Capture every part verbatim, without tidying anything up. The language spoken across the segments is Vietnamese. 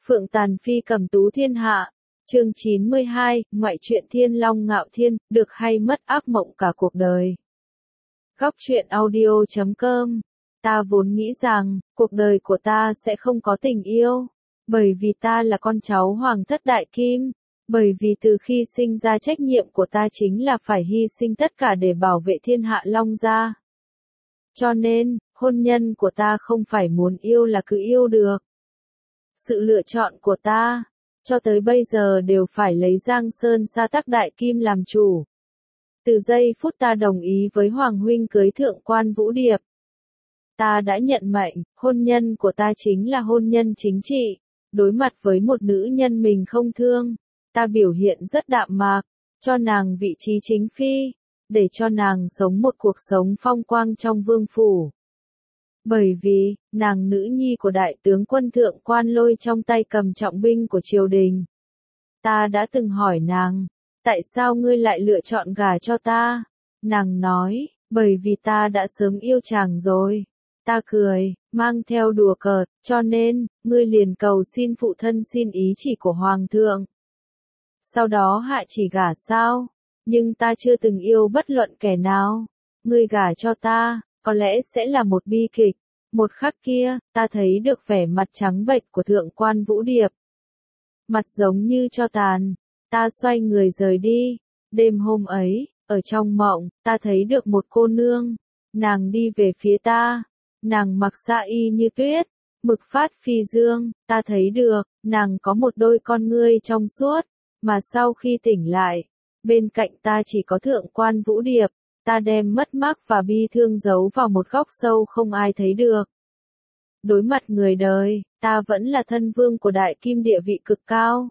Phượng Tàn Phi cầm tú thiên hạ, chương chín mươi hai, ngoại truyện Thiên Long Ngạo Thiên, được hay mất ác mộng cả cuộc đời. Góc truyện audio chấm com. Ta vốn nghĩ rằng, cuộc đời của ta sẽ không có tình yêu, bởi vì ta là con cháu hoàng thất đại kim, bởi vì từ khi sinh ra trách nhiệm của ta chính là phải hy sinh tất cả để bảo vệ thiên hạ Long gia. Cho nên, hôn nhân của ta không phải muốn yêu là cứ yêu được. Sự lựa chọn của ta, cho tới bây giờ đều phải lấy Giang Sơn Sa Tắc Đại Kim làm chủ. Từ giây phút ta đồng ý với Hoàng huynh cưới Thượng quan Vũ Điệp, ta đã nhận mệnh, hôn nhân của ta chính là hôn nhân chính trị. Đối mặt với một nữ nhân mình không thương, ta biểu hiện rất đạm mạc, cho nàng vị trí chính phi, để cho nàng sống một cuộc sống phong quang trong vương phủ. Bởi vì, nàng nữ nhi của đại tướng quân Thượng quan Lôi trong tay cầm trọng binh của triều đình. Ta đã từng hỏi nàng, tại sao ngươi lại lựa chọn gả cho ta? Nàng nói, bởi vì ta đã sớm yêu chàng rồi. Ta cười, mang theo đùa cợt, cho nên, ngươi liền cầu xin phụ thân xin ý chỉ của hoàng thượng. Sau đó hạ chỉ gả sao? Nhưng ta chưa từng yêu bất luận kẻ nào. Ngươi gả cho ta, có lẽ sẽ là một bi kịch. Một khắc kia, ta thấy được vẻ mặt trắng bệch của Thượng quan Vũ Điệp. Mặt giống như tro tàn, ta xoay người rời đi. Đêm hôm ấy, ở trong mộng, ta thấy được một cô nương. Nàng đi về phía ta. Nàng mặc sa y như tuyết, mực phát phi dương, ta thấy được, nàng có một đôi con ngươi trong suốt, mà sau khi tỉnh lại, bên cạnh ta chỉ có Thượng quan Vũ Điệp, ta đem mất mát và bi thương giấu vào một góc sâu không ai thấy được. Đối mặt người đời, ta vẫn là thân vương của đại kim địa vị cực cao.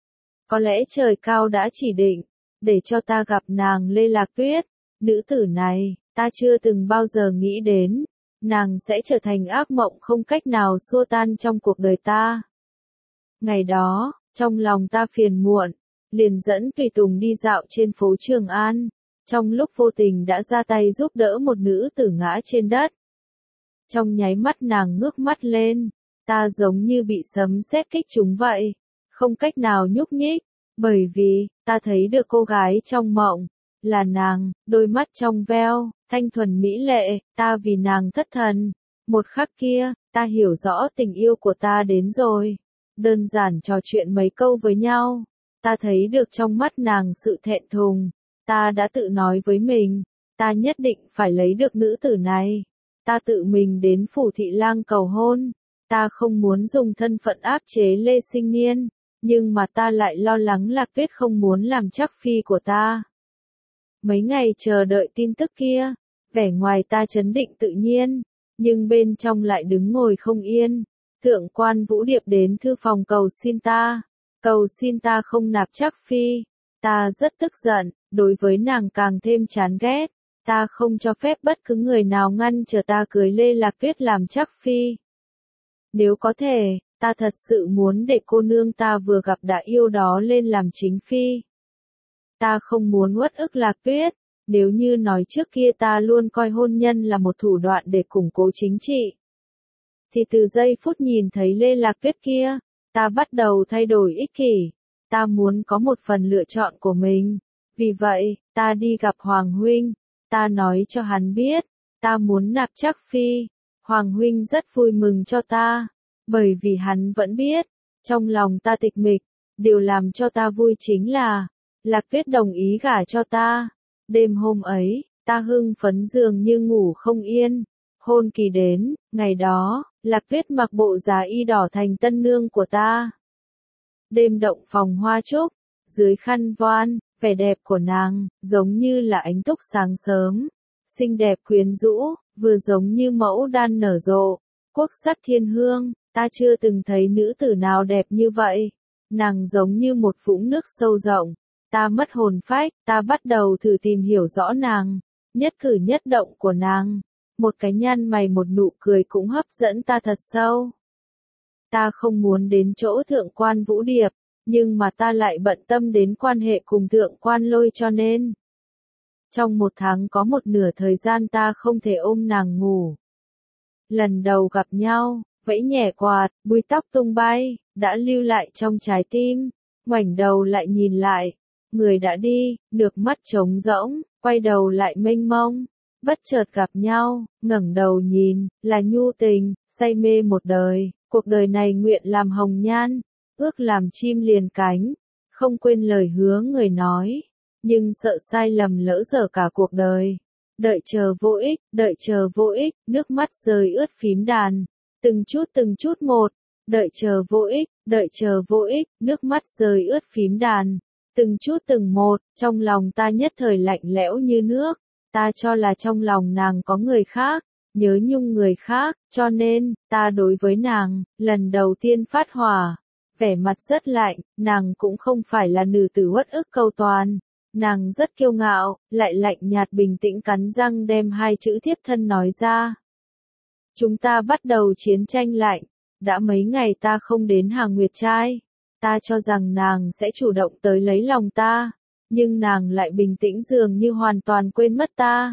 Có lẽ trời cao đã chỉ định, để cho ta gặp nàng Lê Lạc Tuyết, nữ tử này, ta chưa từng bao giờ nghĩ đến. Nàng sẽ trở thành ác mộng không cách nào xua tan trong cuộc đời ta. Ngày đó, trong lòng ta phiền muộn, liền dẫn tùy tùng đi dạo trên phố Trường An, trong lúc vô tình đã ra tay giúp đỡ một nữ tử ngã trên đất. Trong nháy mắt nàng ngước mắt lên, ta giống như bị sấm sét kích trúng vậy, không cách nào nhúc nhích, bởi vì, ta thấy được cô gái trong mộng, là nàng, đôi mắt trong veo, thanh thuần mỹ lệ, ta vì nàng thất thần. Một khắc kia, ta hiểu rõ tình yêu của ta đến rồi. Đơn giản trò chuyện mấy câu với nhau, ta thấy được trong mắt nàng sự thẹn thùng. Ta đã tự nói với mình, ta nhất định phải lấy được nữ tử này. Ta tự mình đến phủ thị lang cầu hôn. Ta không muốn dùng thân phận áp chế Lê Sinh Niên, nhưng mà ta lại lo lắng Lạc Tuyết không muốn làm chắc phi của ta. Mấy ngày chờ đợi tin tức kia, vẻ ngoài ta trấn định tự nhiên, nhưng bên trong lại đứng ngồi không yên. Thượng quan Vũ Điệp đến thư phòng cầu xin ta, cầu xin ta không nạp chắc phi. Ta rất tức giận, đối với nàng càng thêm chán ghét. Ta không cho phép bất cứ người nào ngăn trở ta cưới Lê Lạc Tuyết làm chắc phi. Nếu có thể, ta thật sự muốn để cô nương ta vừa gặp đã yêu đó lên làm chính phi. Ta không muốn uất ức Lạc Tuyết, nếu như nói trước kia ta luôn coi hôn nhân là một thủ đoạn để củng cố chính trị. Thì từ giây phút nhìn thấy Lê Lạc Tuyết kia, ta bắt đầu thay đổi ích kỷ. Ta muốn có một phần lựa chọn của mình. Vì vậy, ta đi gặp Hoàng huynh. Ta nói cho hắn biết, ta muốn nạp chắc phi. Hoàng huynh rất vui mừng cho ta, bởi vì hắn vẫn biết, trong lòng ta tịch mịch, điều làm cho ta vui chính là Lạc Tuyết đồng ý gả cho ta. Đêm hôm ấy, ta hưng phấn dường như ngủ không yên. Hôn kỳ đến, ngày đó, Lạc Tuyết mặc bộ giá y đỏ thành tân nương của ta. Đêm động phòng hoa trúc, dưới khăn voan, vẻ đẹp của nàng, giống như là ánh túc sáng sớm. Xinh đẹp quyến rũ, vừa giống như mẫu đan nở rộ. Quốc sắc thiên hương, ta chưa từng thấy nữ tử nào đẹp như vậy. Nàng giống như một vũng nước sâu rộng. Ta mất hồn phách, ta bắt đầu thử tìm hiểu rõ nàng, nhất cử nhất động của nàng. Một cái nhăn mày một nụ cười cũng hấp dẫn ta thật sâu. Ta không muốn đến chỗ Thượng quan Vũ Điệp, nhưng mà ta lại bận tâm đến quan hệ cùng Thượng quan Lôi cho nên. Trong một tháng có một nửa thời gian ta không thể ôm nàng ngủ. Lần đầu gặp nhau, vẫy nhẹ quạt, búi tóc tung bay, đã lưu lại trong trái tim. Ngoảnh đầu lại nhìn lại, người đã đi, nước mắt trống rỗng, quay đầu lại mênh mông. Bất chợt gặp nhau, ngẩng đầu nhìn, là nhu tình, say mê một đời, cuộc đời này nguyện làm hồng nhan, ước làm chim liền cánh, không quên lời hứa người nói, nhưng sợ sai lầm lỡ dở cả cuộc đời. Đợi chờ vô ích, đợi chờ vô ích, nước mắt rơi ướt phím đàn, từng chút từng chút một, đợi chờ vô ích, đợi chờ vô ích, nước mắt rơi ướt phím đàn, từng chút từng một, trong lòng ta nhất thời lạnh lẽo như nước. Ta cho là trong lòng nàng có người khác, nhớ nhung người khác, cho nên, ta đối với nàng, lần đầu tiên phát hỏa. Vẻ mặt rất lạnh, nàng cũng không phải là nữ tử uất ức cầu toàn. Nàng rất kiêu ngạo, lại lạnh nhạt bình tĩnh cắn răng đem hai chữ thiếp thân nói ra. Chúng ta bắt đầu chiến tranh lạnh, đã mấy ngày ta không đến Hàng Nguyệt Trai. Ta cho rằng nàng sẽ chủ động tới lấy lòng ta. Nhưng nàng lại bình tĩnh dường như hoàn toàn quên mất ta.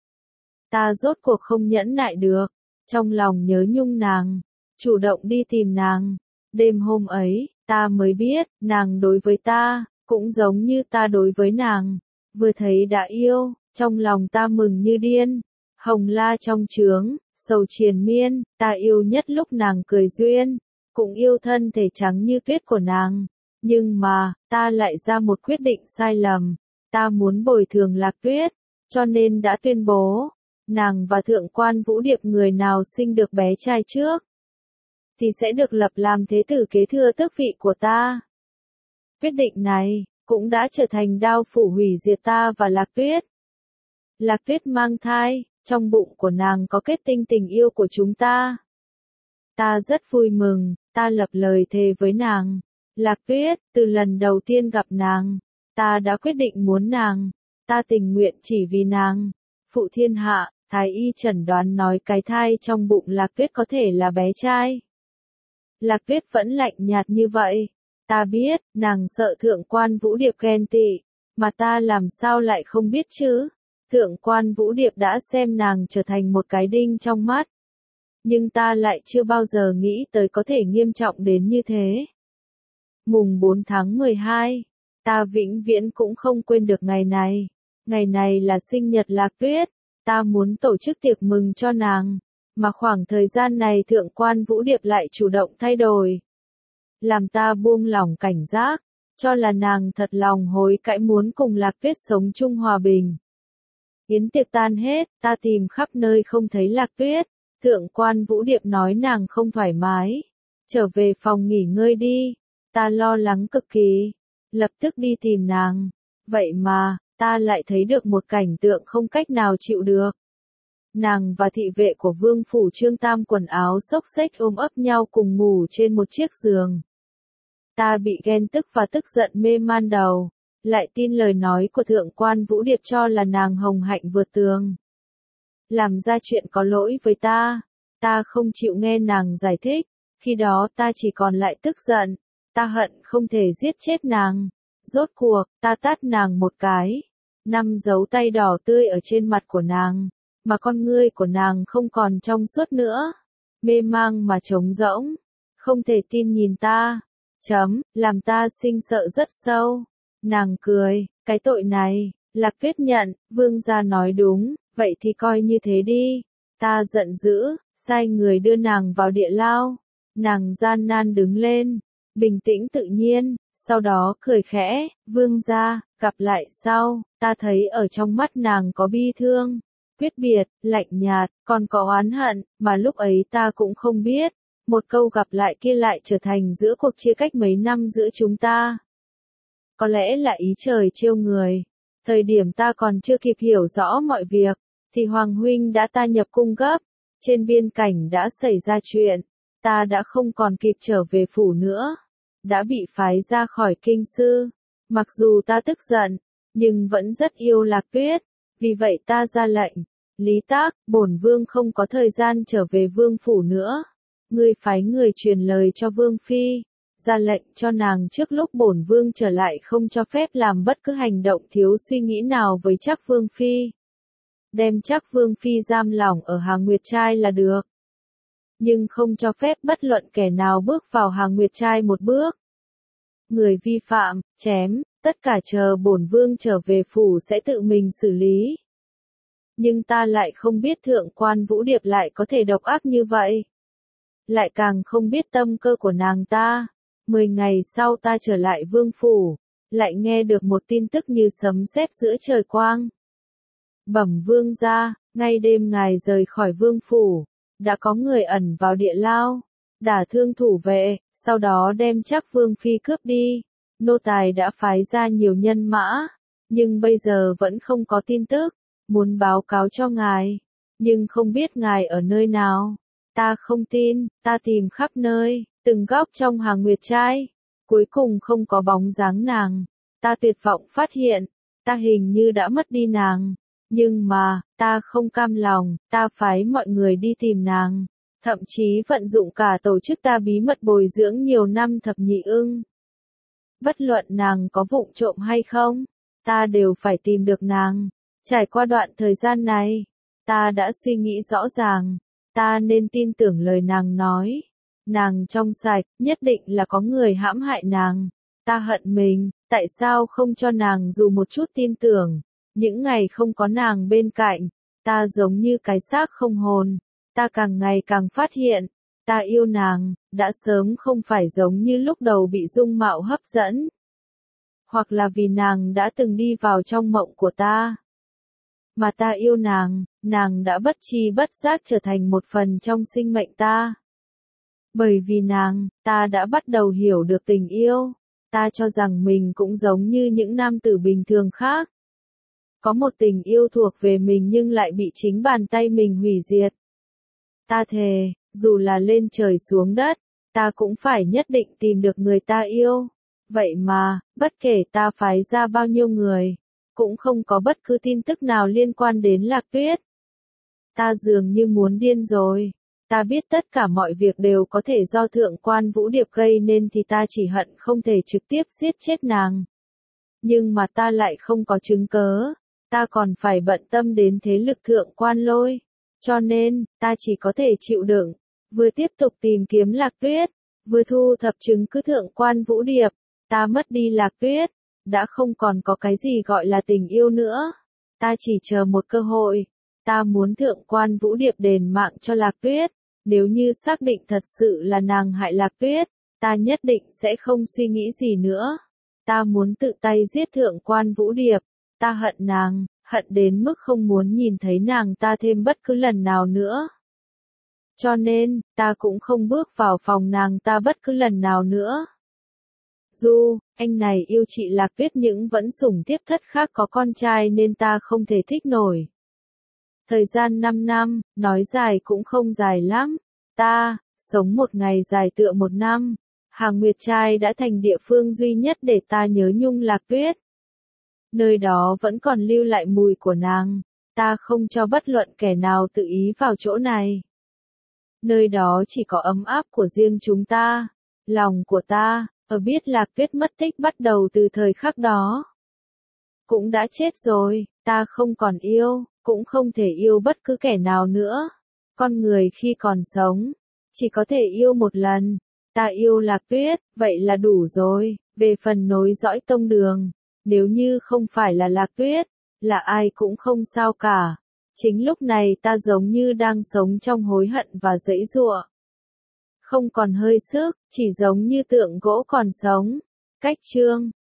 Ta rốt cuộc không nhẫn nại được, trong lòng nhớ nhung nàng, chủ động đi tìm nàng. Đêm hôm ấy, ta mới biết, nàng đối với ta, cũng giống như ta đối với nàng. Vừa thấy đã yêu, trong lòng ta mừng như điên. Hồng la trong trướng, sầu triền miên, ta yêu nhất lúc nàng cười duyên, cũng yêu thân thể trắng như tuyết của nàng. Nhưng mà, ta lại ra một quyết định sai lầm. Ta muốn bồi thường Lạc Tuyết, cho nên đã tuyên bố, nàng và Thượng quan Vũ Điệp người nào sinh được bé trai trước, thì sẽ được lập làm thế tử kế thừa tước vị của ta. Quyết định này, cũng đã trở thành đao phủ hủy diệt ta và Lạc Tuyết. Lạc Tuyết mang thai, trong bụng của nàng có kết tinh tình yêu của chúng ta. Ta rất vui mừng, ta lập lời thề với nàng. Lạc Tuyết, từ lần đầu tiên gặp nàng, ta đã quyết định muốn nàng, ta tình nguyện chỉ vì nàng. Phụ thiên hạ, thái y chẩn đoán nói cái thai trong bụng Lạc Tuyết có thể là bé trai. Lạc Tuyết vẫn lạnh nhạt như vậy. Ta biết, nàng sợ Thượng quan Vũ Điệp ghen tị, mà ta làm sao lại không biết chứ. Thượng quan Vũ Điệp đã xem nàng trở thành một cái đinh trong mắt. Nhưng ta lại chưa bao giờ nghĩ tới có thể nghiêm trọng đến như thế. Mùng bốn tháng mười hai, ta vĩnh viễn cũng không quên được ngày này. Ngày này là sinh nhật Lạc Tuyết, ta muốn tổ chức tiệc mừng cho nàng, mà khoảng thời gian này Thượng quan Vũ Điệp lại chủ động thay đổi. Làm ta buông lỏng cảnh giác, cho là nàng thật lòng hối cãi muốn cùng Lạc Tuyết sống chung hòa bình. Yến tiệc tan hết, ta tìm khắp nơi không thấy Lạc Tuyết, Thượng quan Vũ Điệp nói nàng không thoải mái, trở về phòng nghỉ ngơi đi. Ta lo lắng cực kỳ, lập tức đi tìm nàng. Vậy mà, ta lại thấy được một cảnh tượng không cách nào chịu được. Nàng và thị vệ của vương phủ Trương Tam quần áo xốc xếch ôm ấp nhau cùng ngủ trên một chiếc giường. Ta bị ghen tức và tức giận mê man đầu, lại tin lời nói của Thượng quan Vũ Điệp cho là nàng hồng hạnh vượt tường. Làm ra chuyện có lỗi với ta, ta không chịu nghe nàng giải thích, khi đó ta chỉ còn lại tức giận. Ta hận không thể giết chết nàng. Rốt cuộc, ta tát nàng một cái. Năm dấu tay đỏ tươi ở trên mặt của nàng. Mà con ngươi của nàng không còn trong suốt nữa. Mê mang mà trống rỗng. Không thể tin nhìn ta. Chấm, làm ta sinh sợ rất sâu. Nàng cười, cái tội này, Lạc Tuyết nhận, vương gia nói đúng, vậy thì coi như thế đi. Ta giận dữ, sai người đưa nàng vào địa lao. Nàng gian nan đứng lên. Bình tĩnh tự nhiên, sau đó cười khẽ, vương gia, gặp lại sau, ta thấy ở trong mắt nàng có bi thương, quyết biệt, lạnh nhạt, còn có oán hận, mà lúc ấy ta cũng không biết, một câu gặp lại kia lại trở thành giữa cuộc chia cách mấy năm giữa chúng ta. Có lẽ là ý trời trêu người, thời điểm ta còn chưa kịp hiểu rõ mọi việc, thì Hoàng huynh đã ta nhập cung gấp, trên biên cảnh đã xảy ra chuyện, ta đã không còn kịp trở về phủ nữa. Đã bị phái ra khỏi kinh sư. Mặc dù ta tức giận, nhưng vẫn rất yêu Lạc Tuyết, vì vậy ta ra lệnh. Lý Tác, bổn vương không có thời gian trở về vương phủ nữa. Ngươi phái người truyền lời cho vương phi, ra lệnh cho nàng trước lúc bổn vương trở lại không cho phép làm bất cứ hành động thiếu suy nghĩ nào với Trác vương phi. Đem Trác vương phi giam lỏng ở Hàng Nguyệt Trai là được. nhưng không cho phép bất luận kẻ nào bước vào hàng nguyệt trai một bước. Người vi phạm, chém, tất cả chờ bổn vương trở về phủ sẽ tự mình xử lý. Nhưng ta lại không biết thượng quan Vũ Điệp lại có thể độc ác như vậy. Lại càng không biết tâm cơ của nàng ta. Mười ngày sau ta trở lại vương phủ, lại nghe được một tin tức như sấm sét giữa trời quang. Bẩm vương gia, ngay đêm ngài rời khỏi vương phủ, đã có người ẩn vào địa lao, đả thương thủ vệ, sau đó đem chắc vương phi cướp đi. Nô tài đã phái ra nhiều nhân mã, nhưng bây giờ vẫn không có tin tức, muốn báo cáo cho ngài, nhưng không biết ngài ở nơi nào. Ta không tin, ta tìm khắp nơi, từng góc trong hàng nguyệt trai, cuối cùng không có bóng dáng nàng. Ta tuyệt vọng phát hiện, ta hình như đã mất đi nàng. Nhưng mà, ta không cam lòng, ta phái mọi người đi tìm nàng. Thậm chí vận dụng cả tổ chức ta bí mật bồi dưỡng nhiều năm thập nhị ưng. Bất luận nàng có vụng trộm hay không, ta đều phải tìm được nàng. Trải qua đoạn thời gian này, ta đã suy nghĩ rõ ràng, ta nên tin tưởng lời nàng nói. Nàng trong sạch, nhất định là có người hãm hại nàng. Ta hận mình, tại sao không cho nàng dù một chút tin tưởng. Những ngày không có nàng bên cạnh, ta giống như cái xác không hồn. Ta càng ngày càng phát hiện, ta yêu nàng, đã sớm không phải giống như lúc đầu bị dung mạo hấp dẫn. Hoặc là vì nàng đã từng đi vào trong mộng của ta. Mà ta yêu nàng, nàng đã bất tri bất giác trở thành một phần trong sinh mệnh ta. Bởi vì nàng, ta đã bắt đầu hiểu được tình yêu. Ta cho rằng mình cũng giống như những nam tử bình thường khác. Có một tình yêu thuộc về mình nhưng lại bị chính bàn tay mình hủy diệt. Ta thề, dù là lên trời xuống đất, ta cũng phải nhất định tìm được người ta yêu. Vậy mà, bất kể ta phái ra bao nhiêu người, cũng không có bất cứ tin tức nào liên quan đến Lạc Tuyết. Ta dường như muốn điên rồi. Ta biết tất cả mọi việc đều có thể do thượng quan Vũ Điệp gây nên thì ta chỉ hận không thể trực tiếp giết chết nàng. Nhưng mà ta lại không có chứng cớ. Ta còn phải bận tâm đến thế lực thượng quan Lôi. Cho nên, ta chỉ có thể chịu đựng, vừa tiếp tục tìm kiếm Lạc Tuyết, vừa thu thập chứng cứ thượng quan Vũ Điệp. Ta mất đi Lạc Tuyết, đã không còn có cái gì gọi là tình yêu nữa. Ta chỉ chờ một cơ hội. Ta muốn thượng quan Vũ Điệp đền mạng cho Lạc Tuyết. Nếu như xác định thật sự là nàng hại Lạc Tuyết, ta nhất định sẽ không suy nghĩ gì nữa. Ta muốn tự tay giết thượng quan Vũ Điệp. Ta hận nàng, hận đến mức không muốn nhìn thấy nàng ta thêm bất cứ lần nào nữa. Cho nên, ta cũng không bước vào phòng nàng ta bất cứ lần nào nữa. Dù, anh này yêu chị Lạc Tuyết nhưng vẫn sủng tiếp thất khác có con trai nên ta không thể thích nổi. Thời gian năm năm, nói dài cũng không dài lắm. Ta, sống một ngày dài tựa một năm. Hàng Nguyệt Trai đã thành địa phương duy nhất để ta nhớ nhung Lạc Tuyết. Nơi đó vẫn còn lưu lại mùi của nàng. Ta không cho bất luận kẻ nào tự ý vào chỗ này. Nơi đó chỉ có ấm áp của riêng chúng ta. Lòng của ta, ở biết Lạc Tuyết mất tích bắt đầu từ thời khắc đó. Cũng đã chết rồi, ta không còn yêu, cũng không thể yêu bất cứ kẻ nào nữa. Con người khi còn sống, chỉ có thể yêu một lần. Ta yêu Lạc Tuyết, vậy là đủ rồi. Về phần nối dõi tông đường, nếu như không phải là Lạc Tuyết, là ai cũng không sao cả. Chính lúc này ta giống như đang sống trong hối hận và giãy giụa. Không còn hơi sức, chỉ giống như tượng gỗ còn sống. Cách chương